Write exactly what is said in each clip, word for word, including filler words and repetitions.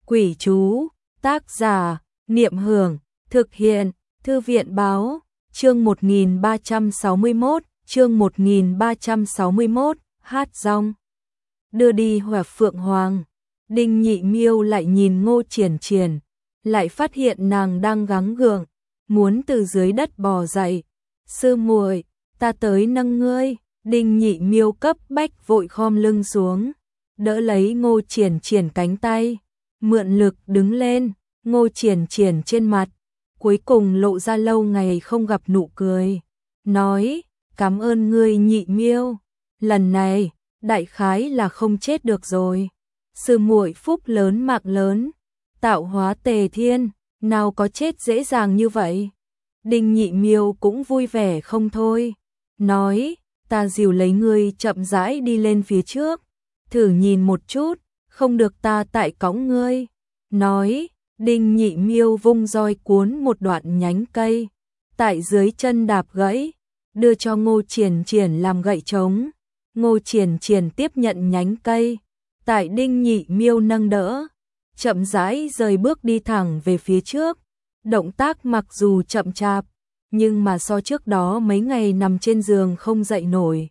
Quỷ chú, tác giả, Niệm Hưởng, thực hiện, Thư viện báo, chương một nghìn ba trăm sáu mươi mốt, chương một nghìn ba trăm sáu mươi mốt, hát rong. Đưa đi Hỏa Phượng Hoàng, Đinh Nhị Miêu lại nhìn Ngô Triển Triển, lại phát hiện nàng đang gắng gượng, muốn từ dưới đất bò dậy. Sư muội, ta tới nâng ngươi. Đinh Nhị Miêu cấp bách vội khom lưng xuống, đỡ lấy Ngô Triển Triển cánh tay, mượn lực đứng lên. Ngô Triển Triển trên mặt cuối cùng lộ ra lâu ngày không gặp nụ cười, nói: "Cảm ơn ngươi Nhị Miêu, lần này đại khái là không chết được rồi. Sư muội phúc lớn mạng lớn, tạo hóa tề thiên, nào có chết dễ dàng như vậy." Đinh Nhị Miêu cũng vui vẻ không thôi, nói: "Ta dìu lấy ngươi chậm rãi đi lên phía trước, thử nhìn một chút, không được ta tại cõng ngươi." Nói, Đinh Nhị Miêu vung roi cuốn một đoạn nhánh cây, tại dưới chân đạp gãy, đưa cho Ngô Triển Triển làm gậy trống. Ngô Triển Triển tiếp nhận nhánh cây, tại Đinh Nhị Miêu nâng đỡ, chậm rãi rời bước đi thẳng về phía trước. Động tác mặc dù chậm chạp, nhưng mà so trước đó mấy ngày nằm trên giường không dậy nổi,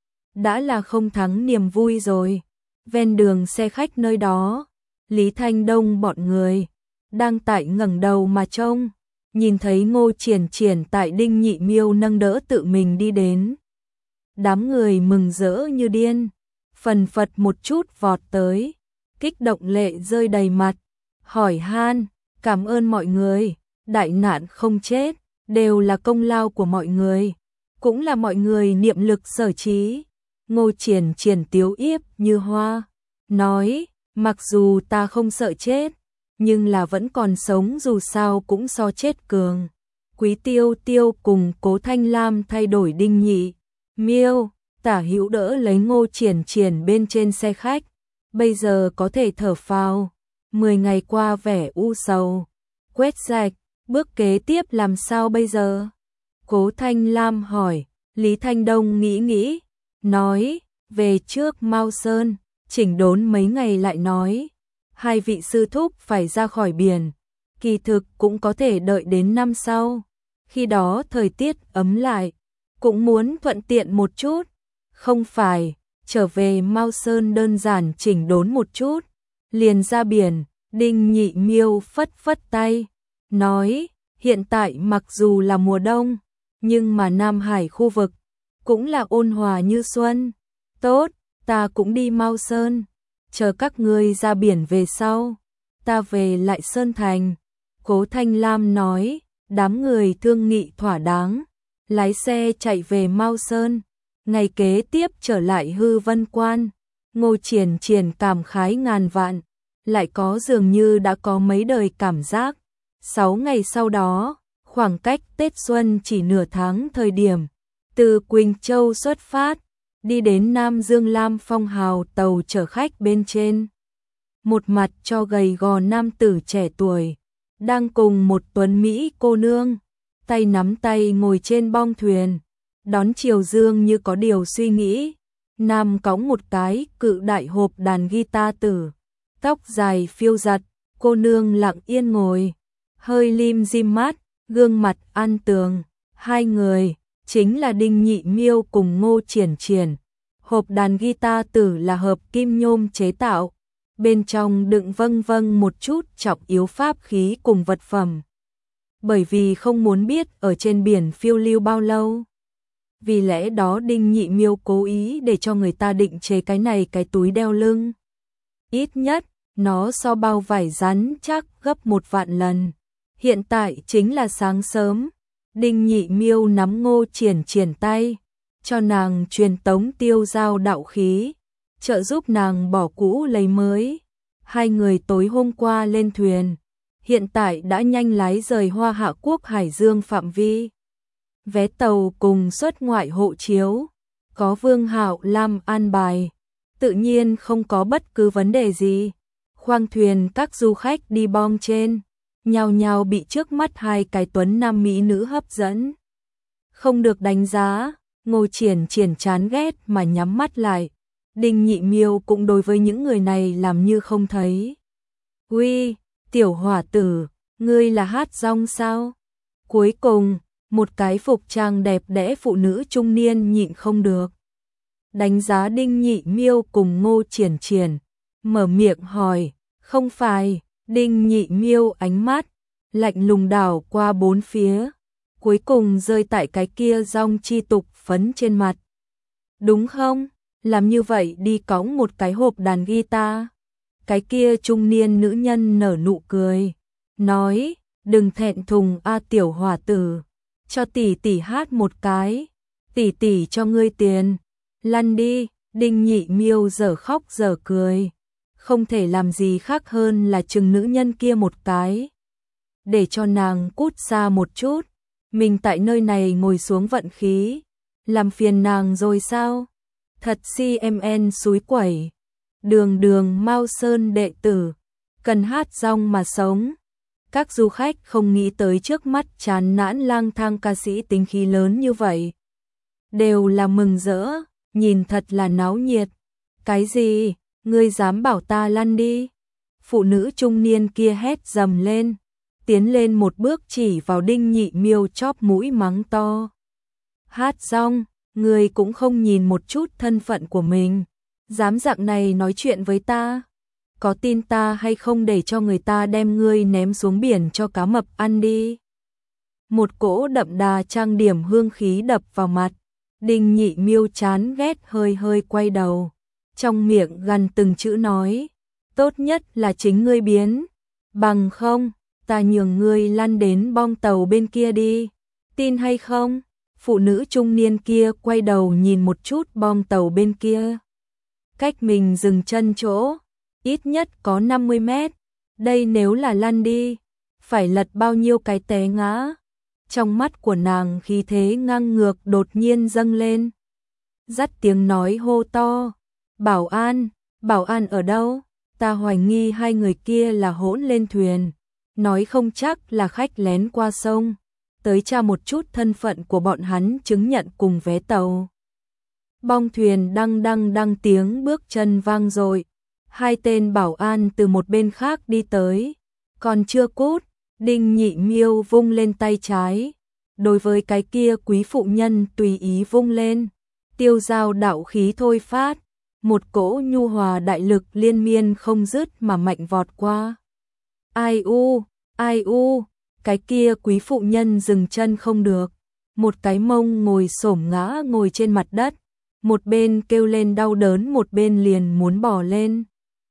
đã là không thắng niềm vui rồi. Ven đường xe khách nơi đó, Lý Thanh Đông bọn người đang tại ngẩng đầu mà trông, nhìn thấy Ngô Triển Triển tại Đinh Nhị Miêu nâng đỡ tự mình đi đến. Đám người mừng rỡ như điên, phần phật một chút vọt tới, kích động lệ rơi đầy mặt, hỏi han: "Cảm ơn mọi người, đại nạn không chết, đều là công lao của mọi người, cũng là mọi người niệm lực sở trí." Ngô Triển Triển tiếu yếp như hoa, nói: "Mặc dù ta không sợ chết, nhưng là vẫn còn sống dù sao cũng so chết cường." Quý Tiêu Tiêu cùng Cố Thanh Lam thay đổi Đinh Nhị Miêu, tả hữu đỡ lấy Ngô Triển Triển bên trên xe khách, bây giờ có thể thở phào. Mười ngày qua vẻ u sầu, quét sạch, bước kế tiếp làm sao bây giờ? Cố Thanh Lam hỏi. Lý Thanh Đông nghĩ nghĩ, nói: "Về trước Mao Sơn, chỉnh đốn mấy ngày lại nói. Hai vị sư thúc phải ra khỏi biển, kỳ thực cũng có thể đợi đến năm sau, khi đó thời tiết ấm lại, cũng muốn thuận tiện một chút. Không phải, trở về Mao Sơn đơn giản chỉnh đốn một chút, liền ra biển." Đinh Nhị Miêu phất phất tay, nói: "Hiện tại mặc dù là mùa đông, nhưng mà Nam Hải khu vực cũng là ôn hòa như xuân. Tốt, ta cũng đi Mao Sơn, chờ các ngươi ra biển về sau, ta về lại Sơn Thành." Cố Thanh Lam nói. Đám người thương nghị thỏa đáng, lái xe chạy về Mao Sơn, ngày kế tiếp trở lại Hư Vân Quan. Ngô Triển Triển cảm khái ngàn vạn, lại có dường như đã có mấy đời cảm giác. Sáu ngày sau đó, khoảng cách Tết Xuân chỉ nửa tháng thời điểm, từ Quỳnh Châu xuất phát, đi đến Nam Dương Lam Phong hào tàu chở khách bên trên. Một mặt cho gầy gò nam tử trẻ tuổi, đang cùng một tuấn Mỹ cô nương, tay nắm tay ngồi trên bong thuyền, đón chiều dương như có điều suy nghĩ. Nam cõng một cái cự đại hộp đàn guitar tử, tóc dài phiêu giật, cô nương lặng yên ngồi, hơi lim dim mắt, gương mặt an tường. Hai người chính là Đinh Nhị Miêu cùng Ngô Triển Triển. Hộp đàn guitar tử là hợp kim nhôm chế tạo, bên trong đựng vâng vâng một chút trọng yếu pháp khí cùng vật phẩm. Bởi vì không muốn biết ở trên biển phiêu lưu bao lâu, vì lẽ đó Đinh Nhị Miêu cố ý để cho người ta định chế cái này cái túi đeo lưng. Ít nhất, nó so bao vải rắn chắc gấp một vạn lần. Hiện tại chính là sáng sớm, Đinh Nhị Miêu nắm Ngô Triển Triển tay, cho nàng truyền tống tiêu giao đạo khí, trợ giúp nàng bỏ cũ lấy mới. Hai người tối hôm qua lên thuyền, hiện tại đã nhanh lái rời Hoa Hạ Quốc Hải Dương phạm vi. Vé tàu cùng xuất ngoại hộ chiếu, có Vương Hạo Lam an bài, tự nhiên không có bất cứ vấn đề gì. Khoang thuyền các du khách đi bong trên, nhao nhao bị trước mắt hai cái tuấn nam mỹ nữ hấp dẫn. Không được đánh giá, Ngô Triển Triển chán ghét mà nhắm mắt lại. Đinh Nhị Miêu cũng đối với những người này làm như không thấy. Uy, tiểu hỏa tử, ngươi là Hát Rong sao? Cuối cùng, một cái phục trang đẹp đẽ phụ nữ trung niên nhịn không được. Đánh giá Đinh Nhị Miêu cùng Ngô Triển Triển, mở miệng hỏi, không phải. Đinh Nhị Miêu ánh mắt lạnh lùng đảo qua bốn phía, cuối cùng rơi tại cái kia rong chi tục phấn trên mặt. Đúng không? Làm như vậy đi cõng một cái hộp đàn guitar. Cái kia trung niên nữ nhân nở nụ cười, nói, đừng thẹn thùng a tiểu hỏa tử, cho tỷ tỷ hát một cái, tỷ tỷ cho ngươi tiền, lăn đi. Đinh Nhị Miêu dở khóc dở cười, không thể làm gì khác hơn là chừng nữ nhân kia một cái, để cho nàng cút xa một chút, mình tại nơi này ngồi xuống vận khí, làm phiền nàng rồi sao? Thật si em en xúi quẩy. Đường đường Mao Sơn đệ tử, cần Hát Rong mà sống. Các du khách không nghĩ tới trước mắt chán nản lang thang ca sĩ tính khí lớn như vậy. Đều là mừng rỡ, nhìn thật là náo nhiệt. Cái gì, ngươi dám bảo ta lăn đi? Phụ nữ trung niên kia hét dầm lên, tiến lên một bước chỉ vào Đinh Nhị Miêu chóp mũi mắng to. Hát Rong, ngươi cũng không nhìn một chút thân phận của mình, dám dạng này nói chuyện với ta, có tin ta hay không để cho người ta đem ngươi ném xuống biển cho cá mập ăn đi. Một cỗ đậm đà trang điểm hương khí đập vào mặt, Đinh Nhị Miêu chán ghét hơi hơi quay đầu, trong miệng gằn từng chữ nói, tốt nhất là chính ngươi biến, bằng không, ta nhường ngươi lăn đến bong tàu bên kia đi, tin hay không? Phụ nữ trung niên kia quay đầu nhìn một chút bong tàu bên kia. Cách mình dừng chân chỗ, ít nhất có năm mươi mét. Đây nếu là lăn đi, phải lật bao nhiêu cái té ngã. Trong mắt của nàng khí thế ngang ngược đột nhiên dâng lên. Dắt tiếng nói hô to. Bảo an, bảo an ở đâu? Ta hoài nghi hai người kia là hỗn lên thuyền. Nói không chắc là khách lén qua sông. Tới tra một chút thân phận của bọn hắn chứng nhận cùng vé tàu. Bong thuyền đăng đăng đăng tiếng bước chân vang dội. Hai tên bảo an từ một bên khác đi tới. Còn chưa cút, Đinh Nhị Miêu vung lên tay trái. Đối với cái kia quý phụ nhân tùy ý vung lên. Tiêu dao đạo khí thôi phát. Một cỗ nhu hòa đại lực liên miên không dứt mà mạnh vọt qua. Ai u, ai u. Cái kia quý phụ nhân dừng chân không được, một cái mông ngồi xổm ngã ngồi trên mặt đất, một bên kêu lên đau đớn một bên liền muốn bò lên.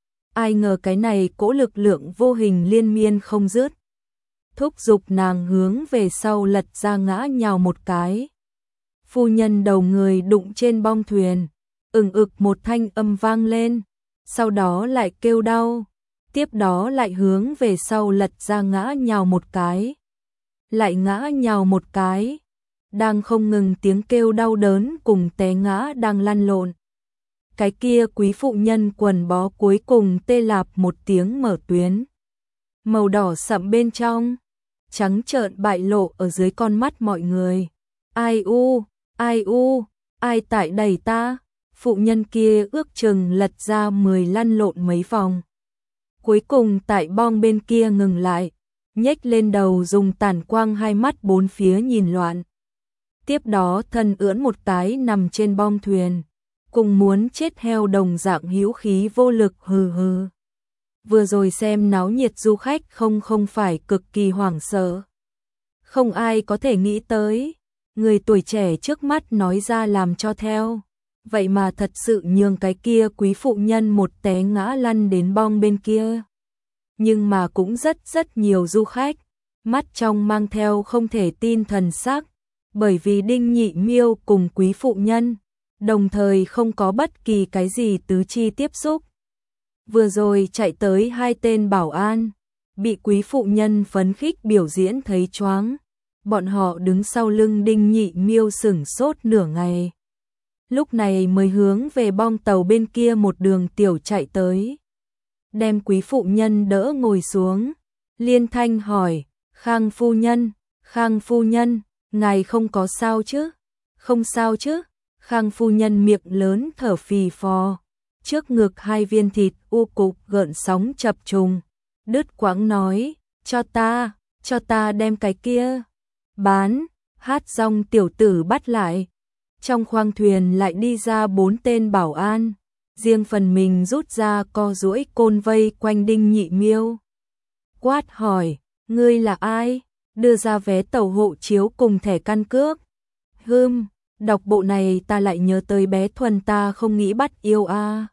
Ai ngờ cái này cỗ lực lượng vô hình liên miên không dứt, thúc giục nàng hướng về sau lật ra ngã nhào một cái. Phu nhân đầu người đụng trên bong thuyền, ừng ực một thanh âm vang lên, sau đó lại kêu đau. Tiếp đó lại hướng về sau lật ra ngã nhào một cái, lại ngã nhào một cái, đang không ngừng tiếng kêu đau đớn cùng té ngã đang lăn lộn. Cái kia quý phụ nhân quần bó cuối cùng tê lạp một tiếng mở tuyến. Màu đỏ sậm bên trong, trắng trợn bại lộ ở dưới con mắt mọi người. Ai u, ai u, ai tại đẩy ta? Phụ nhân kia ước chừng lật ra mười lăn lộn mấy vòng. Cuối cùng tại bong bên kia ngừng lại, nhếch lên đầu dùng tản quang hai mắt bốn phía nhìn loạn. Tiếp đó thân ưỡn một cái nằm trên bong thuyền, cùng muốn chết heo đồng dạng hữu khí vô lực hừ hừ. Vừa rồi xem náo nhiệt du khách không không phải cực kỳ hoảng sợ. Không ai có thể nghĩ tới, người tuổi trẻ trước mắt nói ra làm cho theo. Vậy mà thật sự nhường cái kia quý phụ nhân một té ngã lăn đến bong bên kia. Nhưng mà cũng rất rất nhiều du khách, mắt trong mang theo không thể tin thần sắc, bởi vì Đinh Nhị Miêu cùng quý phụ nhân, đồng thời không có bất kỳ cái gì tứ chi tiếp xúc. Vừa rồi chạy tới hai tên bảo an, bị quý phụ nhân phấn khích biểu diễn thấy choáng, bọn họ đứng sau lưng Đinh Nhị Miêu sửng sốt nửa ngày. Lúc này mới hướng về bong tàu bên kia một đường tiểu chạy tới. Đem quý phụ nhân đỡ ngồi xuống. Liên thanh hỏi, Khang phu nhân, Khang phu nhân, ngài không có sao chứ? Không sao chứ? Khang phu nhân miệng lớn thở phì phò. Trước ngực hai viên thịt u cục gợn sóng chập trùng. đứt quãng nói, cho ta, cho ta đem cái kia, bán, Hát Rong tiểu tử bắt lại. Trong khoang thuyền lại đi ra bốn tên bảo an, riêng phần mình rút ra co duỗi côn vây quanh Đinh Nhị Miêu. Quát hỏi, ngươi là ai? Đưa ra vé tàu hộ chiếu cùng thẻ căn cước. Hừm, đọc bộ này ta lại nhớ tới bé Thuần ta không nghĩ bắt yêu a. À.